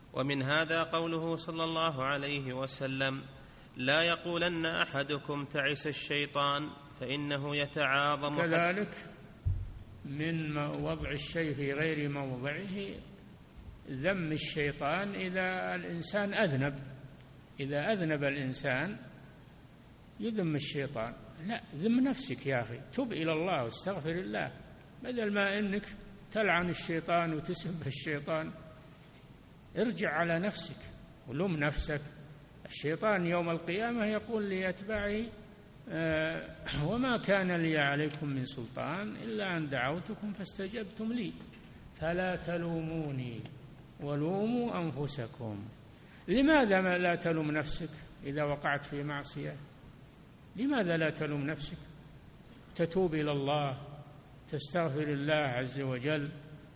ومن هذا قوله صلى الله عليه وسلم: لا يقولن أحدكم تعس الشيطان فإنه يتعاظم. كذلك من وضع الشيء في غير موضعه ذم الشيطان إذا الإنسان أذنب. إذا أذنب الإنسان يذم الشيطان. لا، ذم نفسك يا أخي، تب إلى الله واستغفر الله، بدل ما أنك تلعن الشيطان وتسب الشيطان. ارجع على نفسك ولوم نفسك. الشيطان يوم القيامة يقول لأتباعه: وما كان لي عليكم من سلطان إلا أن دعوتكم فاستجبتم لي فلا تلوموني ولوموا أنفسكم. لماذا لا تلوم نفسك إذا وقعت في معصية؟ لماذا لا تلوم نفسك؟ تتوب إلى الله، تستغفر الله عز وجل.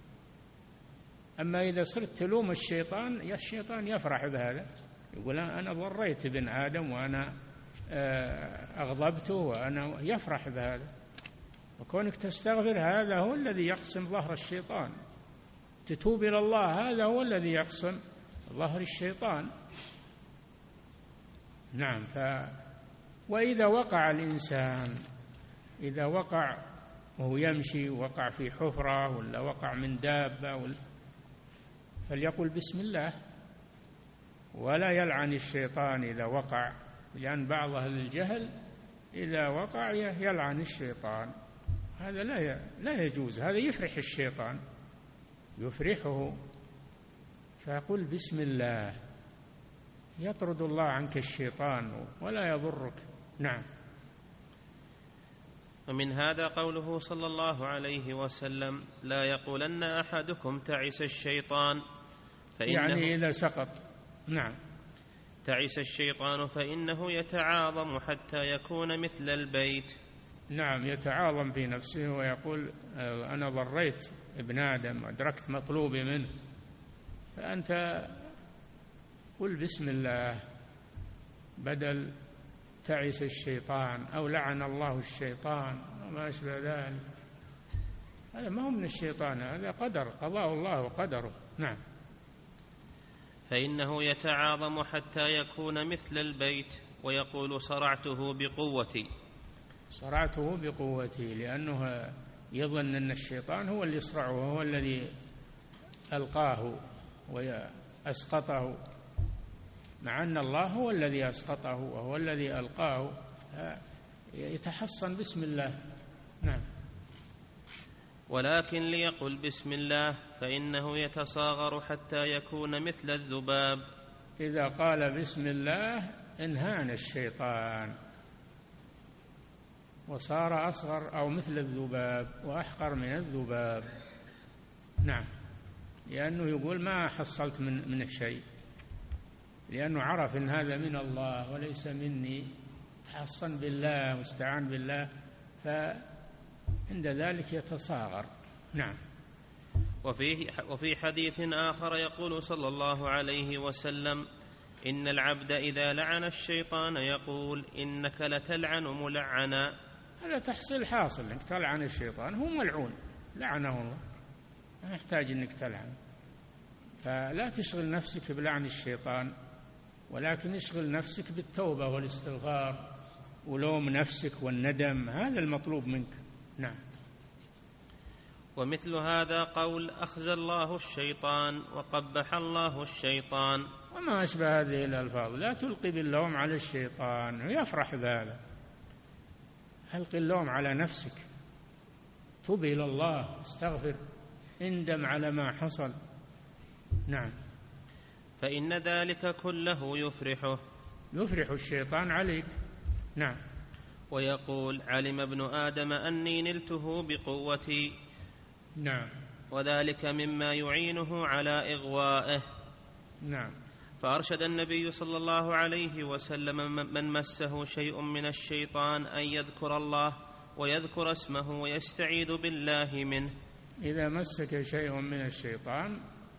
أما إذا صرت تلوم الشيطان، الشيطان يفرح بهذا، يقول أنا ضريت ابن آدم وأنا أغضبته، وأنا يفرح بهذا. وكونك تستغفر هذا هو الذي يقسم ظهر الشيطان. تتوب إلى الله هذا هو الذي يقسم ظهر الشيطان. نعم. وإذا وقع الإنسان، إذا وقع وهو يمشي، وقع في حفرة ولا وقع من دابة فليقل بسم الله، ولا يلعن الشيطان إذا وقع، لأن بعض أهل الجهل إذا وقع يلعن الشيطان. هذا لا يجوز، هذا يفرح الشيطان، يفرحه. فقل بسم الله، يطرد الله عنك الشيطان ولا يضرك. نعم. ومن هذا قوله صلى الله عليه وسلم: لا يقولن أحدكم تعس الشيطان فإنه، يعني إذا سقط. نعم. تعس الشيطان فإنه يتعاظم حتى يكون مثل البيت. نعم، يتعاظم في نفسه ويقول أنا ضريت ابن آدم وأدركت مطلوبي منه. فأنت قل بسم الله بدل تعس الشيطان أو لعن الله الشيطان وما أشبه ذلك. هذا ما هو من الشيطان، هذا قدر، قضاء الله وقدره. نعم. فإنه يتعاظم حتى يكون مثل البيت، ويقول: صرعته بقوتي. صرعته بقوتي، لأنه يظن أن الشيطان هو اللي يصرعه، وهو الذي ألقاه وأسقطه، مع أن الله هو الذي أسقطه وهو الذي ألقاه. يتحصن بسم الله. نعم. ولكن ليقل بسم الله فإنه يتصاغر حتى يكون مثل الذباب. إذا قال بسم الله انهان الشيطان وصار أصغر أو مثل الذباب وأحقر من الذباب. نعم. لأنه يقول ما حصلت من الشيء، لأنه عرف أن هذا من الله وليس مني، تحصن بالله واستعان بالله، فعند ذلك يتصاغر. نعم. وفي حديث آخر يقول صلى الله عليه وسلم: إن العبد إذا لعن الشيطان يقول: إنك لتلعن ملعنا. هذا تحصيل حاصل، أنك تلعن الشيطان، هو ملعون لعنه الله، ما يحتاج أنك تلعن. فلا تشغل نفسك بلعن الشيطان، ولكن اشغل نفسك بالتوبة والاستغفار ولوم نفسك والندم، هذا المطلوب منك. نعم. ومثل هذا قول: أخزى الله الشيطان وقبح الله الشيطان، وما أشبه هذه الألفاظ. لا تلقي باللوم على الشيطان ويفرح بهذا، ألقي اللوم على نفسك، توب إلى الله، استغفر، اندم على ما حصل. نعم. فإن ذلك كله يفرح الشيطان عليك. نعم. ويقول: علم ابن آدم أني نلته بقوتي. نعم. وذلك مما يعينه على إغوائه. نعم. فأرشد النبي صلى الله عليه وسلم من مسه شيء من الشيطان أن يذكر الله ويذكر اسمه ويستعيذ بالله منه. إذا مسك شيء من الشيطان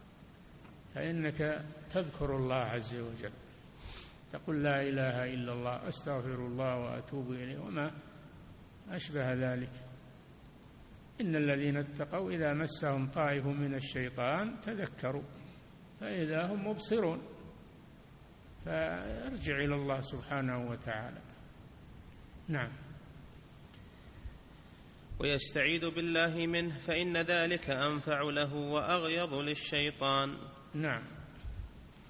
فإنك تذكر الله عز وجل، تقول لا إله إلا الله، أستغفر الله وأتوب إليه، وما أشبه ذلك. إن الذين اتقوا إذا مسهم طائف من الشيطان تذكروا فإذا هم مبصرون. فارجع إلى الله سبحانه وتعالى. نعم. ويستعيذ بالله منه فإن ذلك أنفع له وأغيظ للشيطان. نعم.